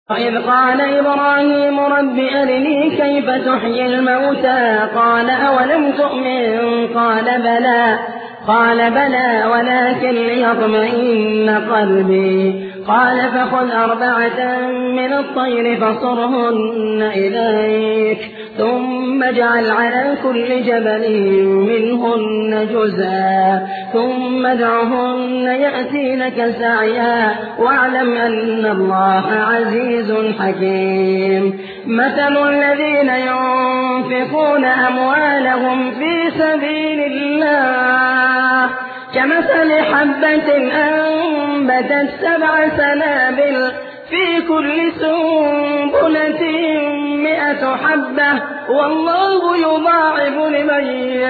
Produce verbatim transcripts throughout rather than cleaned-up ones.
وإذ قال إبراهيم رب أرني كيف تحيي الموتى قال أولم تؤمن قال بلى قال بلى ولكن ليطمئن قلبي قال فخذ أربعة من الطير فصرهن إليك ثم اجعل على كل جبل منهن جزءا ثم ادعهن يأتينك سعيا واعلم أن الله عزيز حكيم مثل الذين ينفقون أموالهم في سبيل الله كمثل حبة أنبتت سبع سنابل في كل سنبلة مئة حبة والله يضاعف لمن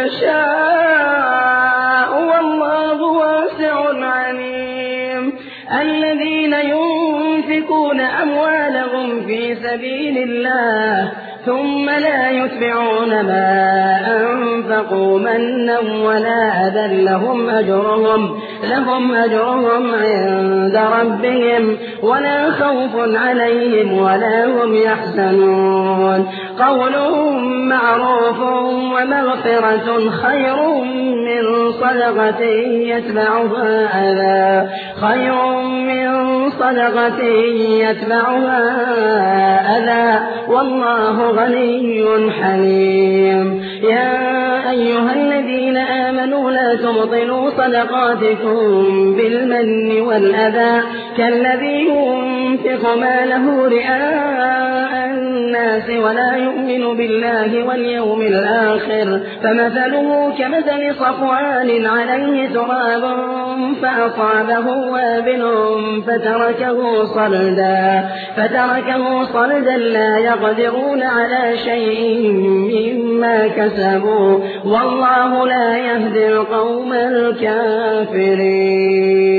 يشاء والله واسع عليم الذين ينفقون أموالهم في سبيل الله ثم لا يتبعون ما أنفقوا منا ولا أذى لهم أجرهم لهم أجرهم عند ربهم ولا خوف عليهم ولا هم يحزنون قول معروف ومغفرة خير من صدقة يتبعها أذى خير من صدقة يتبعها أذى والله غني حليم يا أيها الذين آمنوا لا تبطلوا صدقاتكم بالمن والأذى كالذي ينفق ماله رئاء الناس ولا يؤمن بالله واليوم الآخر فمثله كمثل صفوان عليه تراب فأصابه وابل فتركه صلدا فتركه صلدا لا يقدرون على شيء مما كسبوا والله لا يهدي القوم الكافرين.